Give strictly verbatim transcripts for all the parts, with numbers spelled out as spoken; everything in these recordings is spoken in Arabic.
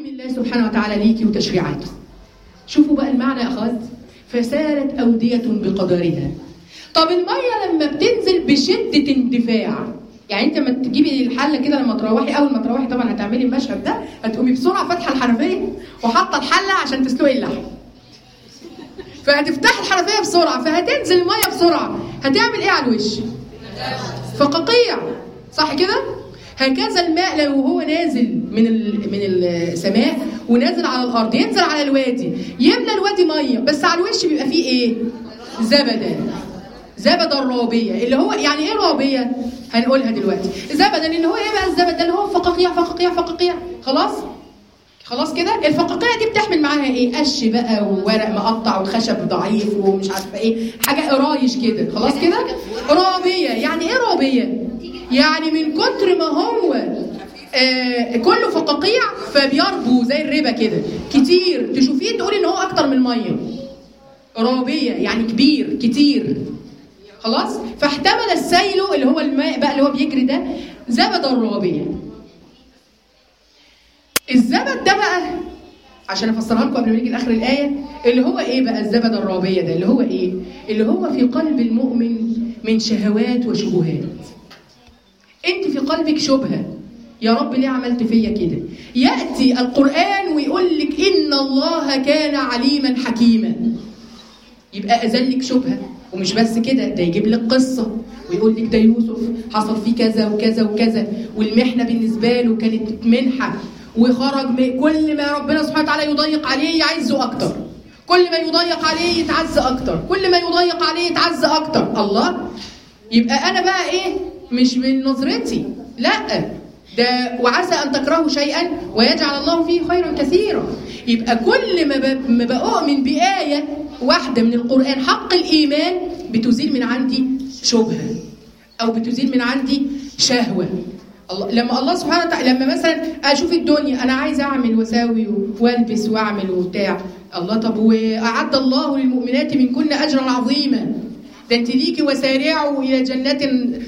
الله سبحانه وتعالى ليكي وتشريعاته. شوفوا بقى المعنى يا أخوات، فسالت أودية بقدرها. طب المية لما بتنزل بشدة اندفاع، يعني انت لما تجيبي الحله كده لما تروحي، اول ما تروحي طبعا هتعملي المشهد ده، هتقومي بسرعه فاتحه الحنفيه وحاطه الحله عشان تسلقي اللحم. فهتفتحي الحنفيه بسرعه، فهتنزل الميه بسرعه، هتعمل ايه على الوش؟ فقاقيع، صح كده؟ هكذا الماء لو هو نازل من من السماء ونازل على الارض، ينزل على الوادي، يملى الوادي ميه، بس على الوش بيبقى فيه ايه؟ زبدا. زبدا الرابيه، اللي هو يعني ايه رابيه؟ هنقولها دلوقتي. زبدا اللي هو ايه بقى الزبد ده؟ اللي هو فقاقيع فقاقيع فقاقيع. خلاص؟ خلاص كده؟ الفقاقيع دي بتحمل معاها ايه؟ قش بقى وورق مقطع وخشب ضعيف ومش عارفه ايه، حاجه قرايش كده. خلاص كده؟ رابيه. يعني ايه رابيه؟ يعني من كتر ما هو آه كله فقاقيع فبيربو زي الربا كده كتير، تشوفيه تقولي ان هو اكتر من الميه. رابيه يعني كبير كتير. خلاص؟ فاحتمل السيل اللي هو الماء بقى اللي هو بيجري ده زبد الرابيه. الزبد ده بقى عشان افسرها لكم قبل ما نيجي لاخر الايه، اللي هو ايه بقى الزبد الرابيه ده؟ اللي هو ايه؟ اللي هو في قلب المؤمن من شهوات وشبهات. انت في قلبك شبهه، يا رب ليه عملت فيا كده؟ ياتي القران ويقول لك ان الله كان عليما حكيما، يبقى ازلك شبهه. ومش بس كده، ده يجيب لك قصه ويقول لك ده يوسف حصل فيه كذا وكذا وكذا، والمحنه بالنسبه له كانت منحه، وخرج من كل ما ربنا سبحانه وتعالى يضيق عليه يعزه اكتر، كل ما يضيق عليه يتعز اكتر، كل ما يضيق عليه يتعز اكتر. الله، يبقى انا بقى ايه؟ مش من نظرتي، لا، ده وعسى ان تكرهوا شيئا ويجعل الله فيه خيرا كثيرا. يبقى كل ما بأؤمن بآية واحدة من القرآن حق الإيمان بتزيل من عندي شبهة أو بتزيل من عندي شهوة. الله لما الله سبحانه وتعالى لما مثلا أشوف الدنيا أنا عايز أعمل وأساوي وألبس وأعمل وبتاع، الله طب وأعد الله للمؤمنات من كل أجرا عظيما، ده انت ليكي وسارعوا الى جنات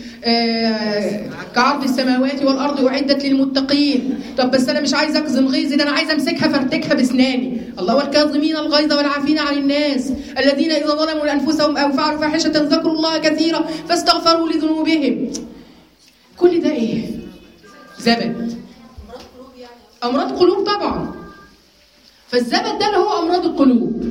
آه كعرض السماوات والارض اعدت للمتقين. طب بس انا مش عايز اكظم غيظي، ده انا عايز امسكها فارتكها باسناني. الله والكاظمين الغيظ والعافين عن الناس الذين اذا ظلموا انفسهم او فعلوا فاحشه ذكروا الله كثيرا فاستغفروا لذنوبهم. كل ده ايه؟ زبد. امراض قلوب طبعا. فالزبد ده اللي هو امراض القلوب.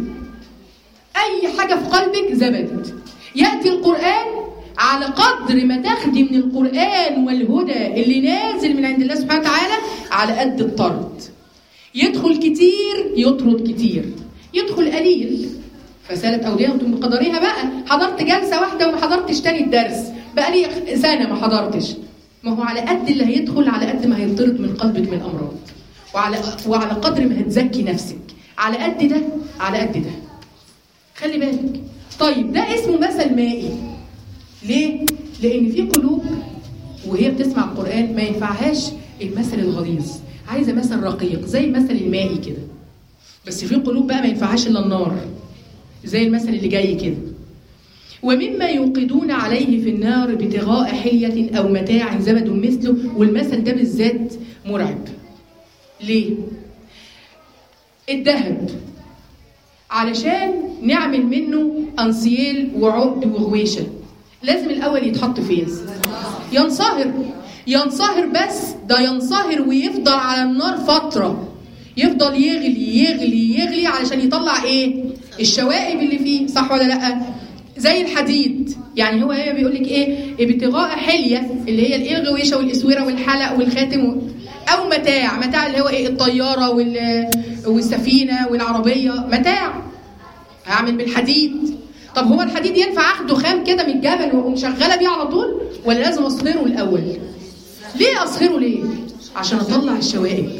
اي حاجه في قلبك زبد. يأتي القرآن على قدر ما تاخدي من القرآن والهدى اللي نازل من عند الله سبحانه وتعالى على قد الطرد. يدخل كتير يطرد كتير، يدخل قليل فسالت أودية بقدرها. بقى حضرت جلسة واحدة وما حضرتش تاني الدرس، بقى لي سنة ما حضرتش، ما هو على قد اللي هيدخل على قد ما هيطرد من قلبك من أمراض، وعلى وعلى قدر ما هتزكي نفسك، على قد ده على قد ده. خلي بالك. طيب ده اسمه مثل مائي. ليه؟ لأن في قلوب وهي بتسمع القرآن ما ينفعهاش المثل الغليظ، عايزة مثل رقيق زي المثل المائي كده. بس في قلوب بقى ما ينفعهاش إلا النار، زي المثل اللي جاي كده. ومما يوقدون عليه في النار ابتغاء حلية أو متاع زبد مثله. والمثل ده بالذات مرعب. ليه؟ الذهب علشان نعمل منه أنسيال وعقد وغويشة لازم الأول يتحط فين؟ ينصهر. ينصهر، بس ده ينصهر ويفضل على النار فترة، يفضل يغلي يغلي يغلي علشان يطلع ايه؟ الشوائب اللي فيه، صح ولا لأ؟ زي الحديد. يعني هو ايه بيقول لك ايه؟ ابتغاء حلية اللي هي الايه الغويشة والاسورة والحلق والخاتم، او متاع. متاع اللي هو ايه؟ الطيارة والسفينة والعربية متاع، هعمل بالحديد. طب هو الحديد ينفع اخده خام كده من الجبل واقوم شغاله بيه على طول، ولا لازم اصهره الاول؟ ليه اصهره؟ ليه؟ عشان اطلع الشوائب.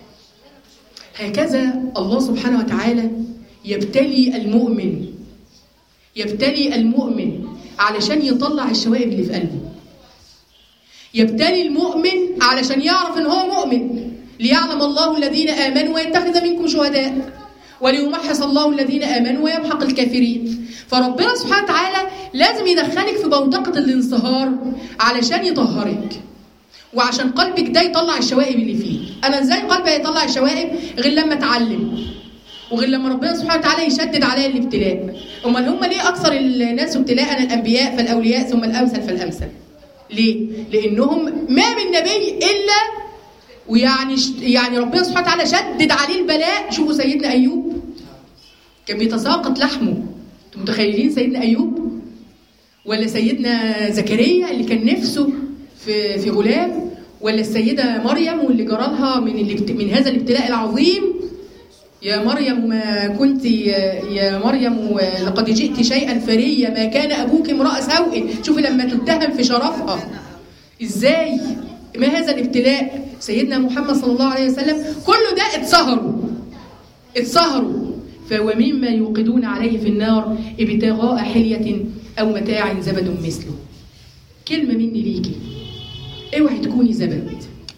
هكذا الله سبحانه وتعالى يبتلي المؤمن، يبتلي المؤمن علشان يطلع الشوائب اللي في قلبه. يبتلي المؤمن علشان يعرف ان هو مؤمن، ليعلم الله الذين آمنوا ويتخذ منكم شهداء وليمحص الله الذين آمنوا ويمحق الكافرين. فربنا سبحانه وتعالى لازم يدخلك في بوتقة الانصهار علشان يطهرك. وعشان قلبك ده يطلع الشوائب اللي فيه. انا ازاي قلبي هيطلع الشوائب غير لما اتعلم، وغير لما ربنا سبحانه وتعالى يشدد عليا الابتلاء. امال هم ليه اكثر الناس ابتلاء الانبياء فالاولياء ثم الامثل فالامثل؟ ليه؟ لانهم ما من نبي الا ويعني يعني ربنا سبحانه وتعالى شدد عليه البلاء. شوفوا سيدنا ايوب كان بيتساقط لحمه، انتم متخيلين سيدنا ايوب؟ ولا سيدنا زكريا اللي كان نفسه في في غلام، ولا السيده مريم واللي جرالها من من هذا الابتلاء العظيم. يا مريم ما كنت يا مريم لقد جئت شيئا فريا ما كان ابوك امرأ سوء. شوفي لما تتهم في شرفها ازاي، ما هذا الابتلاء. سيدنا محمد صلى الله عليه وسلم كل ده اتسهروا اتسهروا فومما يوقدون عليه في النار ابتغاء حلية او متاع زبد مثله. كلمة مني ليكي، اوعي تكوني زبد،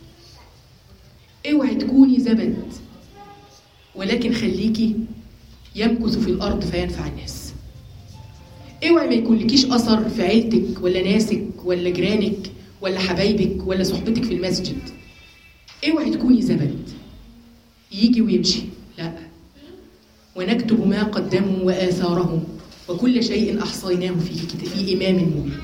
اوعي تكوني زبد، ولكن خليكي يمكث في الارض فينفع الناس. اوعي ما يكون لكيش اثر في عيلتك ولا ناسك ولا جيرانك ولا حبايبك ولا صحبتك في المسجد. اوعي تكوني زبد يجي ويمشي، لا. ونكتب ما قدموا واثارهم وكل شيء احصيناه في في امام مبين.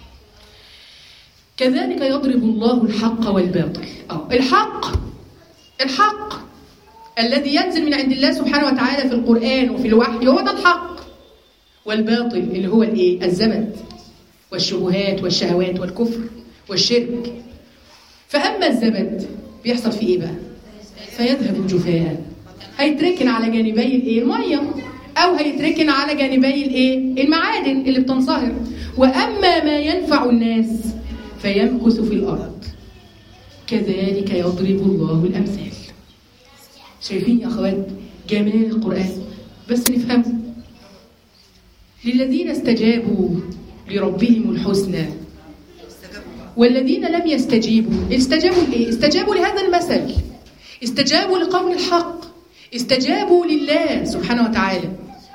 كذلك يضرب الله الحق والباطل. اه الحق الحق الذي ينزل من عند الله سبحانه وتعالى في القرآن وفي الوحي هو ده الحق، والباطل اللي هو الايه؟ الزبد والشبهات والشهوات والكفر والشرك. فأما الزبد بيحصل فيه ايه بقى؟ فيذهب جفاء، هيتركن على جانبي الايه؟ الميه، او هيتركن على جانبي الايه؟ المعادن اللي بتنصهر. واما ما ينفع الناس فيمكث في الارض. كذلك يضرب الله الامثال. شايفين يا اخوات جمال القرآن؟ بس نفهمه. للذين استجابوا لربهم الحسنى والذين لم يستجيبوا. استجابوا لإيه؟ استجابوا لهذا المثل، استجابوا لقول الحق، استجابوا لله سبحانه وتعالى.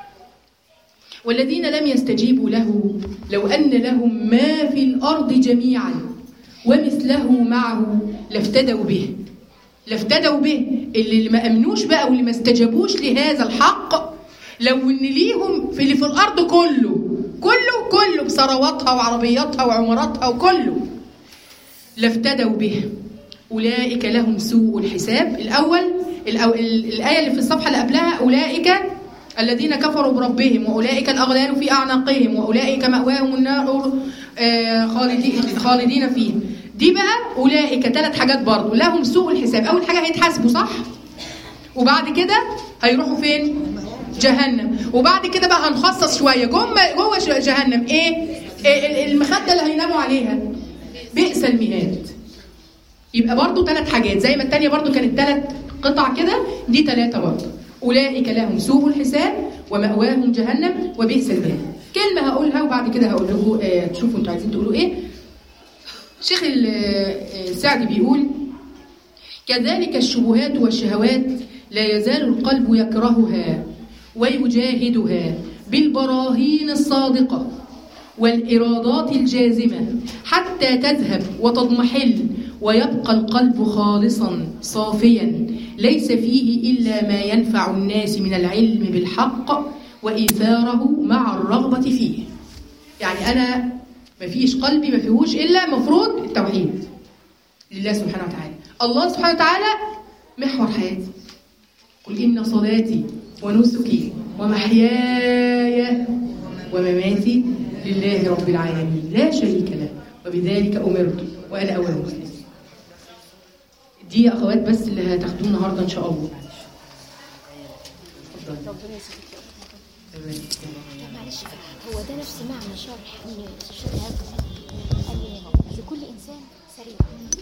والذين لم يستجيبوا له لو أن لهم ما في الأرض جميعا ومثله معه لافتدوا به لافتدوا به. اللي ما امنوش بقى واللي ما استجابوش لهذا الحق، لو ان ليهم في اللي في الارض كله كله كله بثرواتها وعربياتها وعماراتها وكله لافتدوا به. اولئك لهم سوء الحساب. الاول الأو... الايه اللي في الصفحه اللي قبلها اولئك الذين كفروا بربهم واولئك الاغلال في اعناقهم واولئك مأواهم النار خالدين خالدين فيه. دي بقى أولئك ثلاث حاجات برضو لهم سوء الحساب. أول حاجة هيتحاسبوا صح، وبعد كده هيروحوا فين؟ جهنم. وبعد كده بقى هنخصص شوية جوه جوه جهنم ايه؟ المخدة اللي هيناموا عليها بئس المهاد. يبقى برضو ثلاث حاجات زي ما التانية برضو كانت ثلاث قطع كده، دي ثلاثة برضو. أولئك لهم سوء الحساب ومأواهم جهنم وبئس المهاد. كلمة هقولها وبعد كده هقول لكم آه تشوفوا انتوا عايزين تقولوا ايه. شيخ السعدي بيقول كذلك الشبهات والشهوات لا يزال القلب يكرهها ويجاهدها بالبراهين الصادقة والإرادات الجازمة حتى تذهب وتضمحل ويبقى القلب خالصا صافيا ليس فيه إلا ما ينفع الناس من العلم بالحق وإيثاره مع الرغبة فيه. يعني أنا مفيش قلبي ما فيهوش إلا مفروض التوحيد لله سبحانه وتعالى. الله سبحانه وتعالى محور حياتي. قل إن صلاتي ونسكي ومحياي ومماتي لله رب العالمين لا شريك له وبذلك أمرت وأنا أول مسلم. دي يا أخوات بس اللي هتاخدوه النهاردة إن شاء الله. معلش هو ده نفس معنى شرح ان الشرح لكل انسان سريع.